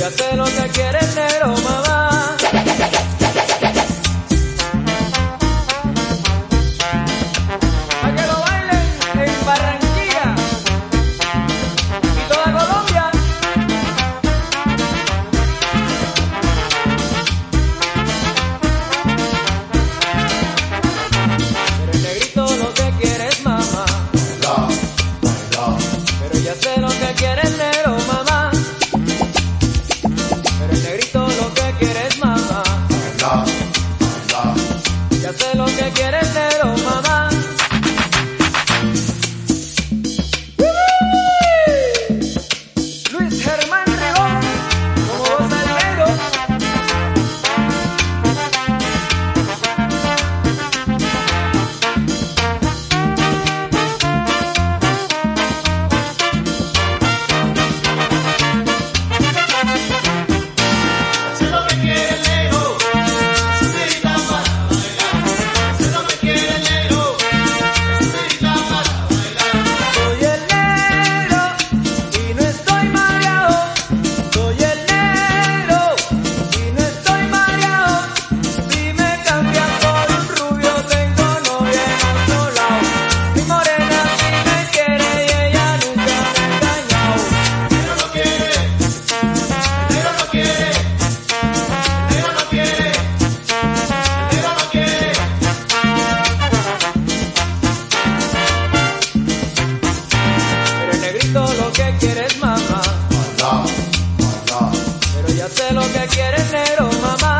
ya sé lo que quiere el negro, mamá. A que lo bailen en Barranquilla y toda Colombia. Pero el negrito lo que quiere es mamá. Pero ya sé lo que quiere el negro, mamá. Pero el negrito lo que quiere es mamá. Ya sé lo que quiere el negro, mamá. Luis Germán Rigón, como voz del negro. Sé lo que quiere el negro, señorita para bailar. Sé lo que quiere el negro, señorita para bailar. Soy el negro y no estoy mareado. Soy el negro y no estoy mareado. Si me cambian por un rubio tengo novia en otro lado. Mi morena sí me quiere y ella nunca me ha engañado. El negro no quiere, el negro no quiere, el negro no quiere, el negro no quiere. Pero el negrito lo que quiere es mamá. Pero ya sé lo que quiere el negro, mamá.